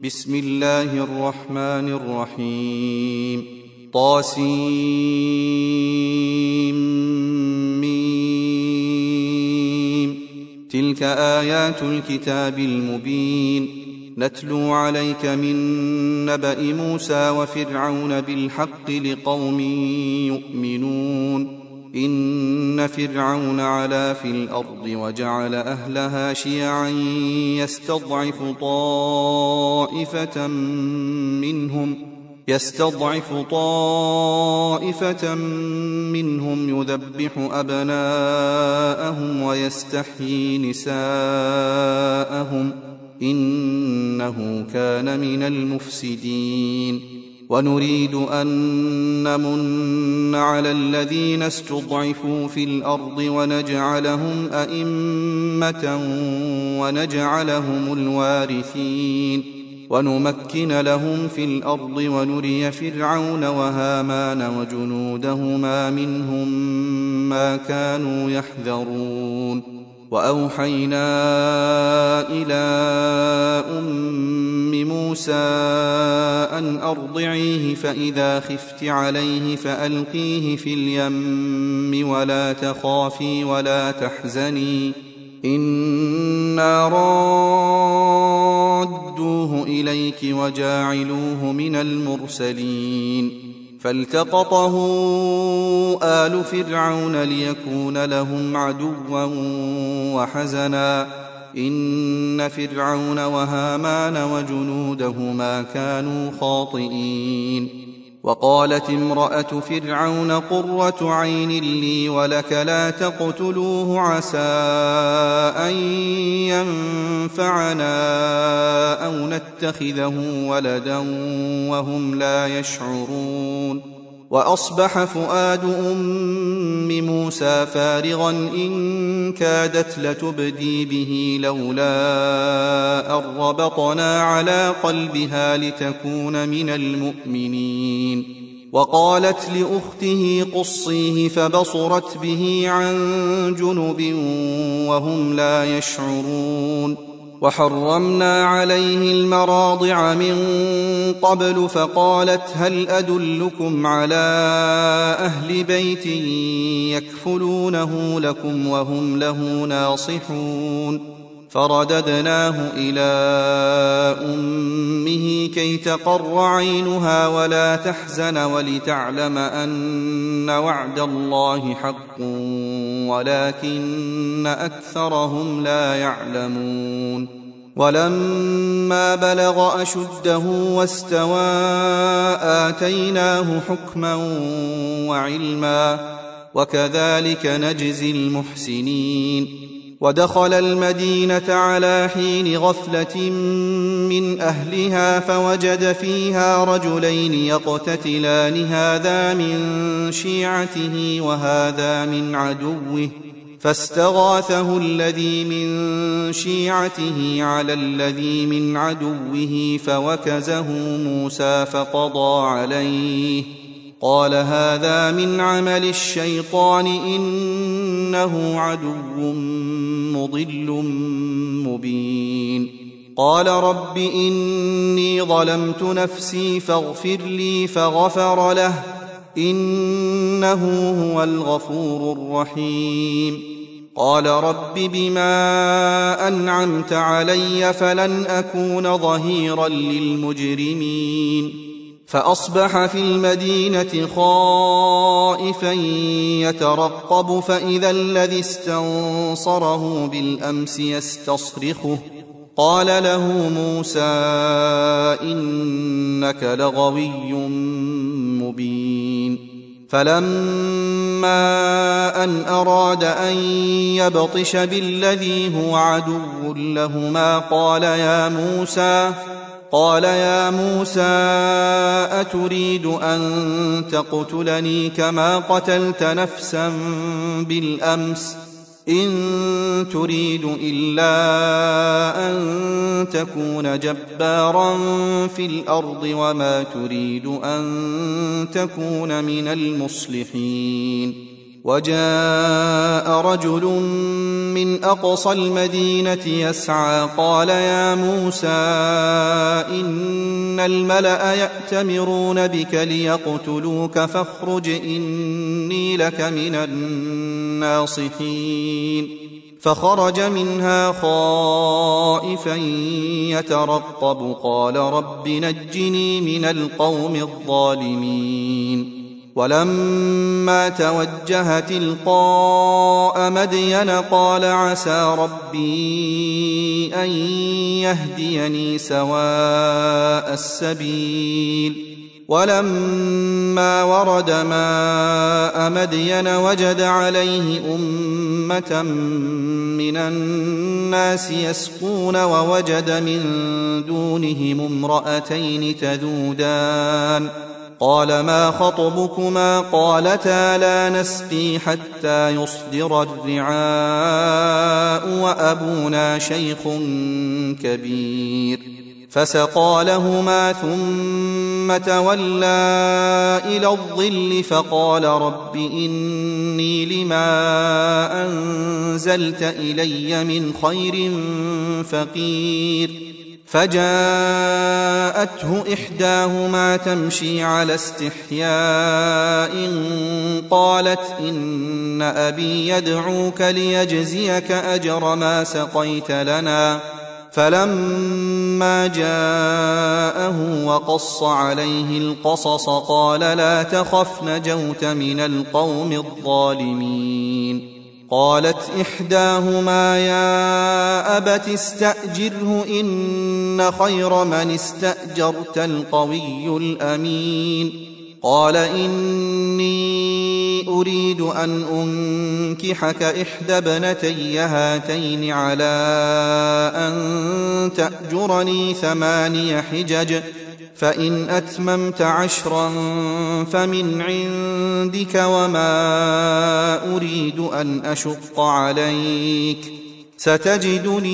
بسم الله الرحمن الرحيم طاسيم تلك آيات الكتاب المبين نتلو عليك من نبأ موسى وفرعون بالحق لقوم يؤمنون إن فرعون علا في الأرض وجعل أهلها شيعا يستضعف طائفة منهم يذبح أبناءهم ويستحيي نساءهم إنه كان من المفسدين ونريد أن نمن على الذين استضعفوا في الأرض ونجعلهم أئمة ونجعلهم الوارثين ونمكن لهم في الأرض ونري فرعون وهامان وجنودهما منهم ما كانوا يحذرون وأوحينا إلى أم موسى أن أرضعيه فإذا خفت عليه فألقيه في اليم ولا تخافي ولا تحزني إنا رادوه إليك وجاعلوه من المرسلين فالتقطه آل فرعون ليكون لهم عدوا وحزنا إن فرعون وهامان وجنودهما كانوا خاطئين وقالت امرأة فرعون قرة عين لي ولك لا تقتلوه عسى أن ينفعنا أو نتخذه ولدا وهم لا يشعرون وأصبح فؤاد أم موسى فارغا إن كادت لتبدي به لولا أن ربطنا على قلبها لتكون من المؤمنين وقالت لأخته قصيه فبصرت به عن جنب وهم لا يشعرون وحرمنا عليه المراضع من قبل فقالت هل أدلكم على أهل بيت يكفلونه لكم وهم له ناصحون فرددناه إلى أمه كي تقر عينها ولا تحزن ولتعلم أن وعد الله حق ولكن أكثرهم لا يعلمون ولما بلغ أشده واستوى آتيناه حكما وعلما وكذلك نجزي المحسنين ودخل المدينة على حين غفلة من أهلها فوجد فيها رجلين يقتتلان هذا من شيعته وهذا من عدوه فاستغاثه الذي من شيعته على الذي من عدوه فوكزه موسى فقضى عليه قال هذا من عمل الشيطان إنه عدو مضل مبين قال رب إني ظلمت نفسي فاغفر لي فغفر له إنه هو الغفور الرحيم قال رب بما أنعمت علي فلن أكون ظهيرا للمجرمين فأصبح في المدينة خائفا يترقب فإذا الذي استنصره بالأمس يستصرخه قال له موسى إنك لغوي مبين فلما أن أراد أن يبطش بالذي هو عدو لهما قال يا موسى أتريد أن تقتلني كما قتلت نفسا بالأمس إن تريد إلا أن تكون جبارا في الأرض وما تريد أن تكون من المصلحين وجاء رجل من أقصى المدينة يسعى قال يا موسى إن الملأ يأتمرون بك ليقتلوك فاخرج إني لك من الناصحين فخرج منها خائفا يترقب قال رب نجني من القوم الظالمين ولما توجه تلقاء مدين قال عسى ربي أن يهديني سواء السبيل ولما ورد ماء مدين وجد عليه أمة من الناس يسقون ووجد من دونهم امرأتين تذودان قال ما خطبكما قالتا لا نسقي حتى يصدر الرعاء وأبونا شيخ كبير فسقى لهما ثم تولى إلى الظل فقال رب إني لما أنزلت إلي من خير فقير فجاءته إحداهما تمشي على استحياء قالت إن أبي يدعوك ليجزيك أجر ما سقيت لنا فلما جاءه وقص عليه القصص قال لا تخف نجوت من القوم الظالمين قالت إحداهما يا أبت استأجره إن خير من استأجرت القوي الأمين قال إني أريد أن أنكحك إحدى ابنتي هاتين على أن تأجرني 8 حجج فإن أتممت 10 فمن عندك وما أريد أن أشق عليك ستجدني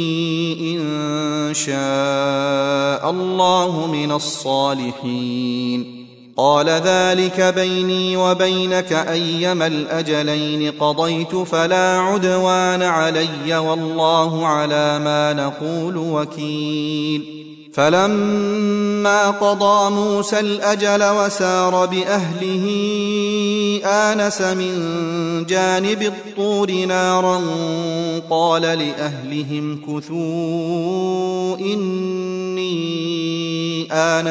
إن شاء الله من الصالحين قال ذلك بيني وبينك أيما الأجلين قضيت فلا عدوان علي والله على ما نقول وكيل فلما قضى موسى الأجل وسار بأهله آنس من جانب الطور نارا قال لأهلهم كثوا إني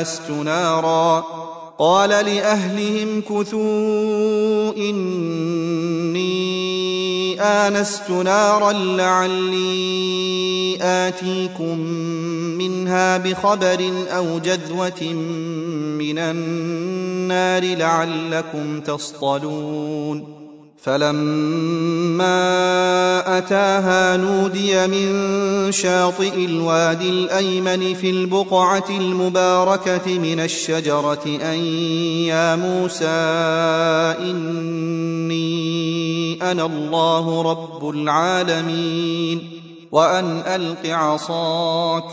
آنست نارا لعلي آتيكم منها بخبر أو جذوة من النار لعلكم تصطلون فلما أتاها نودي من شاطئ الوادي الأيمن في البقعة المباركة من الشجرة أن يا موسى إني أنا الله رب العالمين وأن ألق عصاك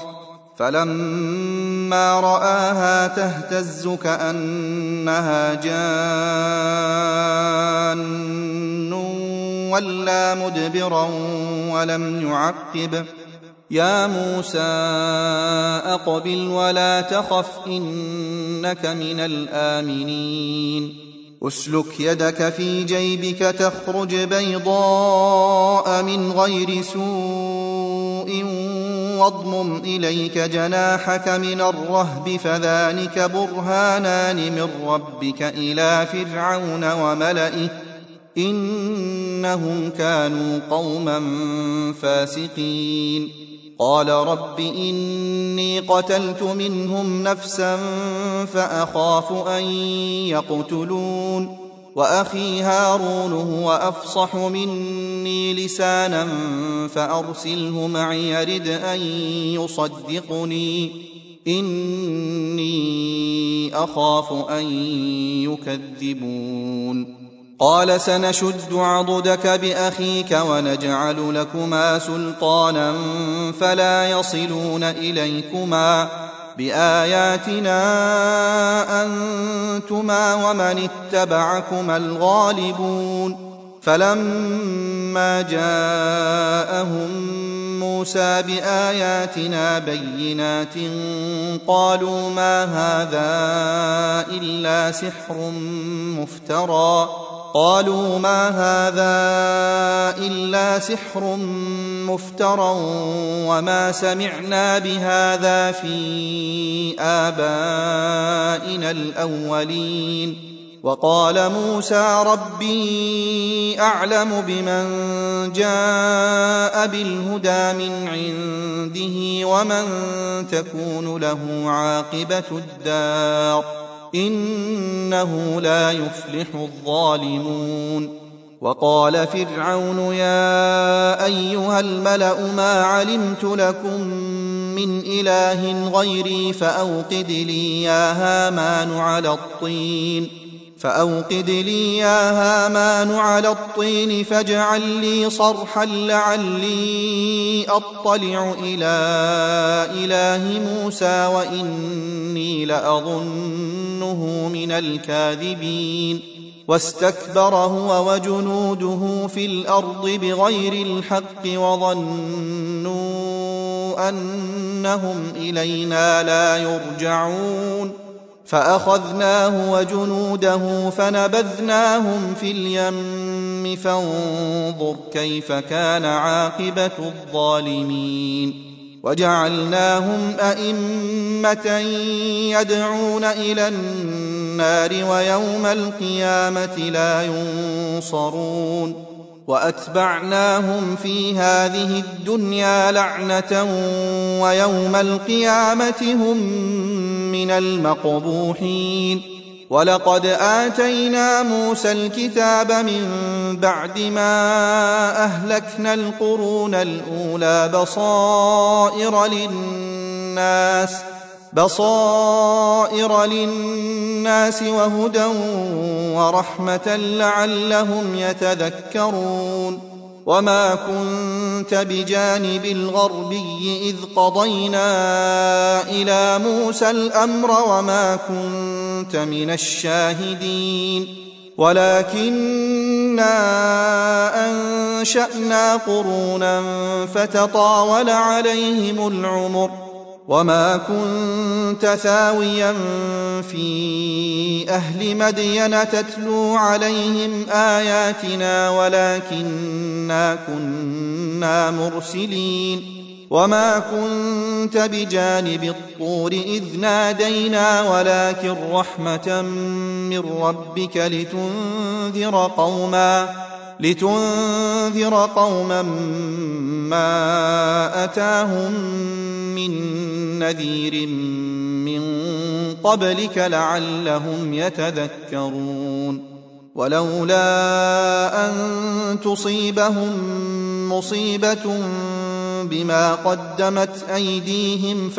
فلما رآها تهتز كأنها جان ولى مدبرا ولم يعقب يا موسى أقبل ولا تخف إنك من الآمنين أسلك يدك في جيبك تخرج بيضاء من غير سوء واضمم إليك جناحك من الرهب فذلك برهانان من ربك إلى فرعون وملئه إنهم كانوا قوما فاسقين قال رب إني قتلت منهم نفسا فأخاف أن يقتلون وأخي هارون هو أفصح مني لسانا فأرسله معي يرد أن يصدقني إني أخاف أن يكذبون قال سنشد عضدك بأخيك ونجعل لكما سلطانا فلا يصلون إليكما بآياتنا أنتما ومن اتبعكما الغالبون فلما جاءهم موسى بآياتنا بينات قالوا ما هذا إلا سحر مفترى وما سمعنا بهذا في آبائنا الأولين. وقال موسى ربي أعلم بمن جاء بالهدى من عنده ومن تكون له عاقبة الدار إنه لا يفلح الظالمون. وقال فرعون يا أيها الملأ ما علمت لكم من إله غيري فأوقد لي يا هامان على الطين فاجعل لي صرحا لعلي أطلع إلى إله موسى وإني لأظنه من الكاذبين. واستكبر هو وجنوده في الأرض بغير الحق وظنوا أنهم إلينا لا يرجعون. فأخذناه وجنوده فنبذناهم في اليم فانظر كيف كان عاقبة الظالمين. وجعلناهم أئمة يدعون إلى النار ويوم القيامة لا ينصرون. وأتبعناهم في هذه الدنيا لعنة ويوم القيامة هم من المقبوحين. ولقد آتينا موسى الكتاب من بعد ما أهلكنا القرون الأولى بصائر للناس وهدى ورحمة لعلهم يتذكرون. وما كنت بجانب الغربي إذ قضينا إلى موسى الأمر وما كنت من الشاهدين ولكننا أنشأنا قرونا فتطاول عليهم العمر وما كنت ثاويا في أهل مدين تتلو عليهم آياتنا ولكننا كنا مرسلين. وما كنت بجانب الطور إذ نادينا ولكن رحمة من ربك لتنذر قوما ما أتاهم من نذير من قبلك لعلهم يتذكرون. ولولا أن تصيبهم مصيبة بما قدمت أيديهم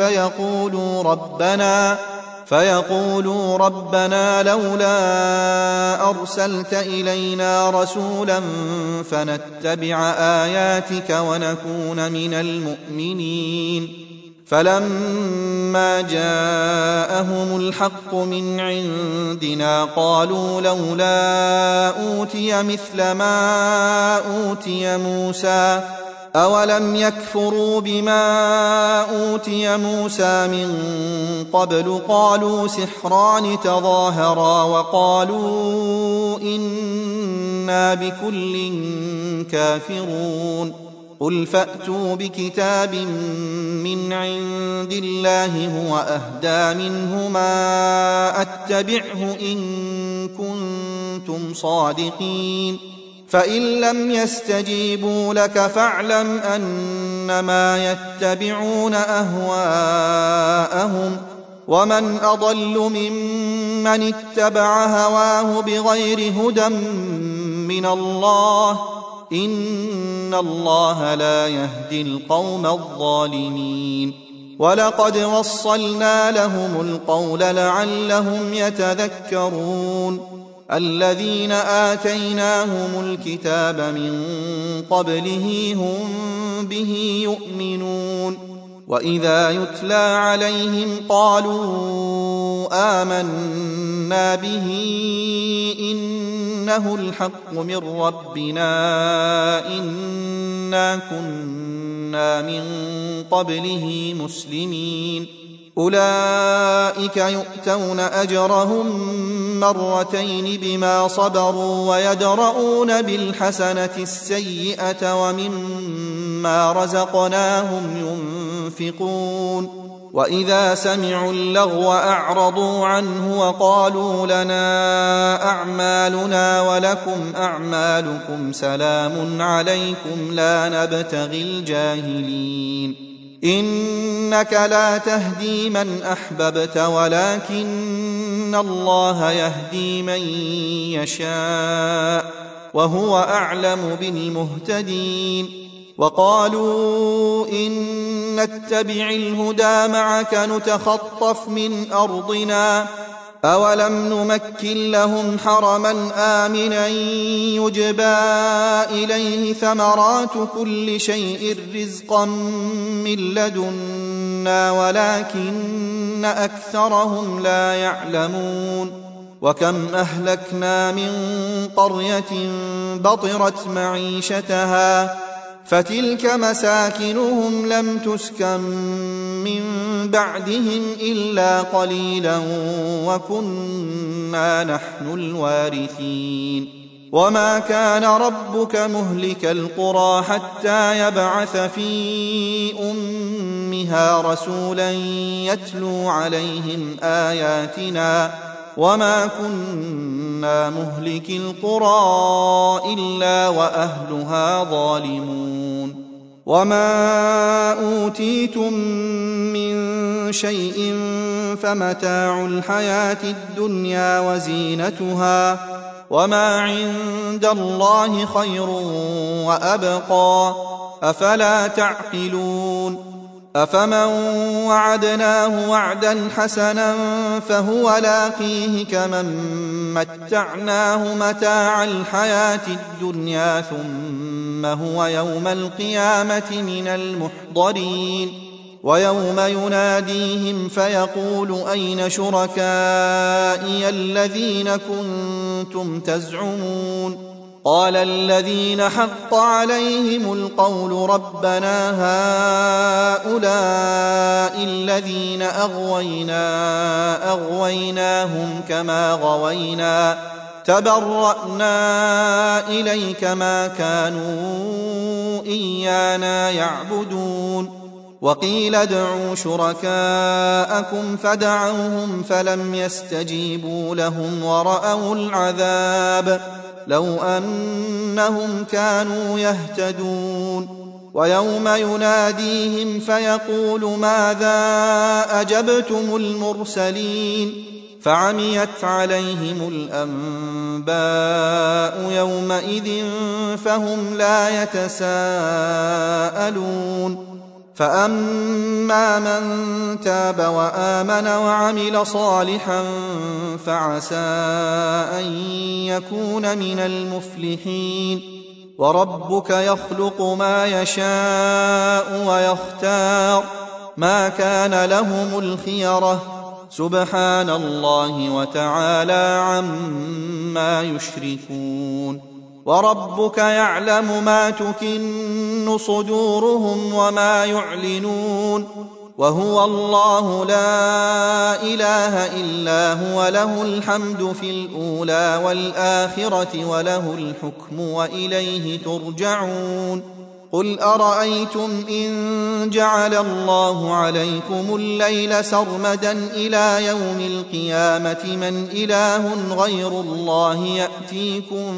فيقولوا ربنا لولا أرسلت إلينا رسولا فنتبع آياتك ونكون من المؤمنين. فلما جاءهم الحق من عندنا قالوا لولا أوتي مثل ما أوتي موسى أولم يكفروا بما أوتي موسى من قبل قالوا سحران تظاهرا وقالوا إنا بكل كافرون. قل فأتوا بكتاب من عند الله هو أهدى منهما أتبعه إن كنتم صادقين. فإن لم يستجيبوا لك فاعلم أنما يتبعون أهواءهم ومن أضل ممن اتبع هواه بغير هدى من الله إن الله لا يهدي القوم الظالمين. ولقد وصلنا لهم القول لعلهم يتذكرون. الذين آتيناهم الكتاب من قبله هم به يؤمنون. وإذا يتلى عليهم قالوا آمنا به إن إنه الحق من ربنا إنا كنا من قبله مسلمين أولئك يؤتون أجرهم مرتين بما صبروا ويدرؤون بالحسنة السيئة ومما رزقناهم ينفقون وإذا سمعوا اللغو أعرضوا عنه وقالوا لنا أعمالنا ولكم أعمالكم سلام عليكم لا نبتغي الجاهلين إنك لا تهدي من أحببت ولكن الله يهدي من يشاء وهو أعلم بالمهتدين وقالوا إن نتبع الهدى معك نتخطف من أرضنا أولم نمكن لهم حرما آمنا يجبى إليه ثمرات كل شيء رزقا من لدنا ولكن أكثرهم لا يعلمون وكم أهلكنا من قرية بطرت معيشتها فتلك مساكنهم لم تسكن من بعدهم إلا قليلا وكنا نحن الوارثين وما كان ربك مهلك القرى حتى يبعث في أمها رسولا يتلو عليهم آياتنا وما كنا مهلك القرى إلا وأهلها ظالمون وما أوتيتم من شيء فمتاع الحياة الدنيا وزينتها وما عند الله خير وأبقى أفلا تعقلون أفمن وعدناه وعدا حسنا فهو لاقيه كمن متعناه متاع الحياة الدنيا ثم هو يوم القيامة من المحضرين ويوم يناديهم فيقول أين شركائي الذين كنتم تزعمون قال الذين حق عليهم القول ربنا هؤلاء الذين أغويناهم كما غوينا تبرأنا إليك ما كانوا إيانا يعبدون وقيل ادعوا شركاءكم فدعوهم فلم يستجيبوا لهم ورأوا العذاب لو أنهم كانوا يهتدون ويوم يناديهم فيقول ماذا أجبتم المرسلين فعميت عليهم الأنباء يومئذ فهم لا يتساءلون فأما من تاب وآمن وعمل صالحا فعسى أن يكون من المفلحين وربك يخلق ما يشاء ويختار ما كان لهم الخيرة سبحان الله وتعالى عما يشركون وربك يعلم ما تكن صدورهم وما يعلنون وهو الله لا إله إلا هو له الحمد في الأولى والآخرة وله الحكم وإليه ترجعون قل أرأيتم إن جعل الله عليكم الليل سرمدا إلى يوم القيامة من إله غير الله يأتيكم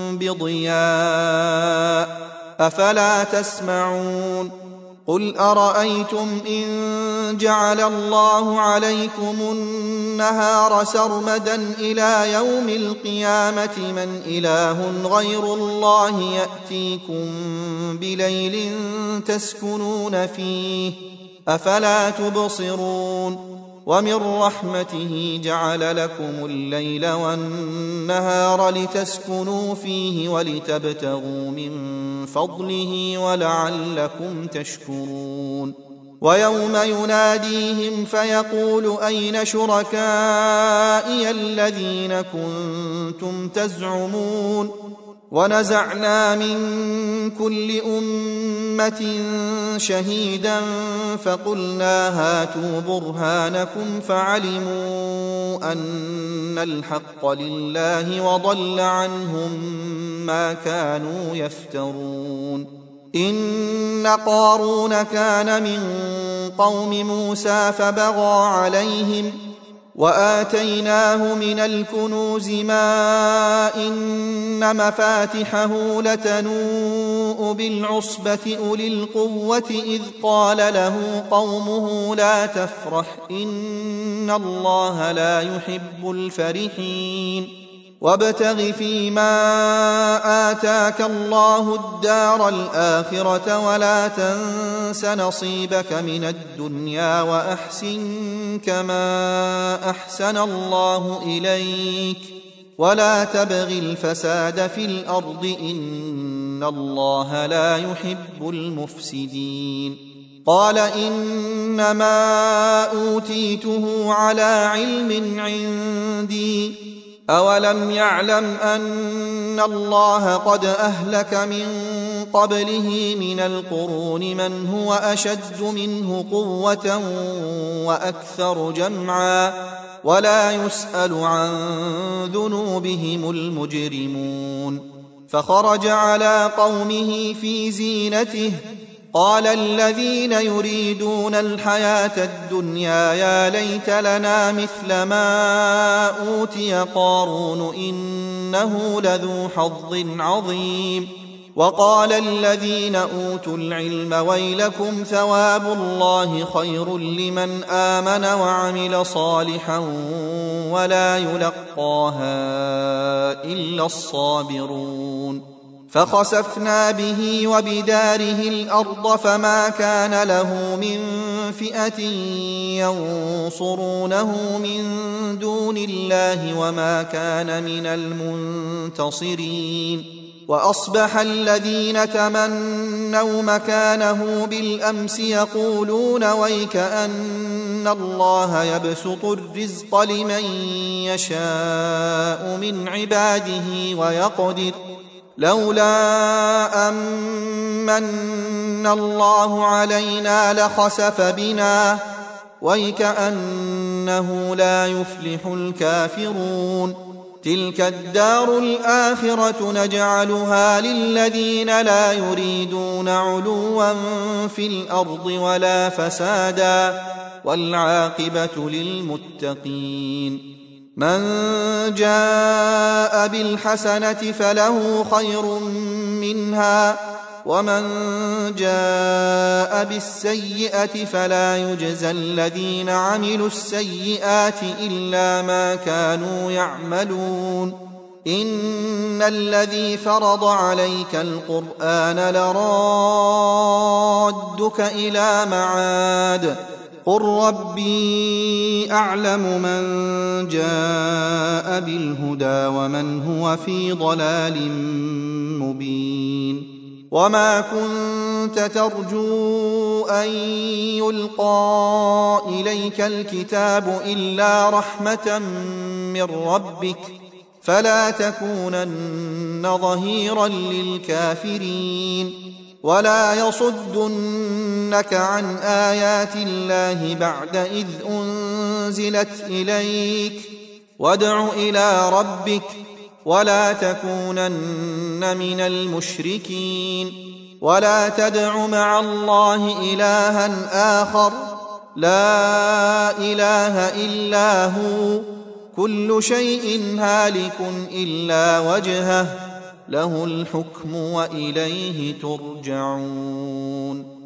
بضياء أفلا تسمعون قل أرأيتم إن جعل الله عليكم النهار سرمدا إلى يوم القيامة من إله غير الله يأتيكم بليل تسكنون فيه أفلا تبصرون ومن رحمته جعل لكم الليل والنهار لتسكنوا فيه ولتبتغوا من فضله ولعلكم تشكرون ويوم يناديهم فيقول أين شركائي الذين كنتم تزعمون ونزعنا من كل أمة شهيدا فقلنا هاتوا برهانكم فعلموا أن الحق لله وضل عنهم ما كانوا يفترون إن قارون كان من قوم موسى فبغى عليهم وآتيناه من الكنوز ما إن مفاتحه لتنوء بالعصبة أولي القوة إذ قال له قومه لا تفرح إن الله لا يحب الفرحين وابتغ فيما آتاك الله الدار الآخرة ولا تنس نصيبك من الدنيا وأحسن كما أحسن الله إليك ولا تبغ الفساد في الأرض إن الله لا يحب المفسدين قال إنما أوتيته على علم عندي أولم يعلم أن الله قد أهلك من قبله من القرون من هو أشد منه قوة وأكثر جمعا ولا يسأل عن ذنوبهم المجرمون فخرج على قومه في زينته قال الذين يريدون الحياة الدنيا يا ليت لنا مثل ما أوتي قارون إنه لذو حظ عظيم وقال الذين أوتوا العلم ويلكم ثواب الله خير لمن آمن وعمل صالحا ولا يلقاها إلا الصابرون فخسفنا به وبداره الأرض فما كان له من فئة ينصرونه من دون الله وما كان من المنتصرين وأصبح الذين تمنوا مكانه بالأمس يقولون ويك أن الله يبسط الرزق لمن يشاء من عباده ويقدر لولا أمن الله علينا لخسف بنا ويكأنه لا يفلح الكافرون تلك الدار الآخرة نجعلها للذين لا يريدون علوا في الأرض ولا فسادا والعاقبة للمتقين من جاء بالحسنة فله خير منها ومن جاء بالسيئة فلا يجزى الذين عملوا السيئات إلا ما كانوا يعملون إن الذي فرض عليك القرآن لرادك إلى معاد قل ربي أعلم من جاء بالهدى ومن هو في ضلال مبين وما كنت ترجو أن يلقى إليك الكتاب إلا رحمة من ربك فلا تكونن ظهيرا للكافرين ولا يصدنك عن آيات الله بعد إذ أنزلت إليك وادع إلى ربك ولا تكونن من المشركين ولا تدع مع الله إلها آخر لا إله إلا هو كل شيء هالك إلا وجهه له الحكم وإليه ترجعون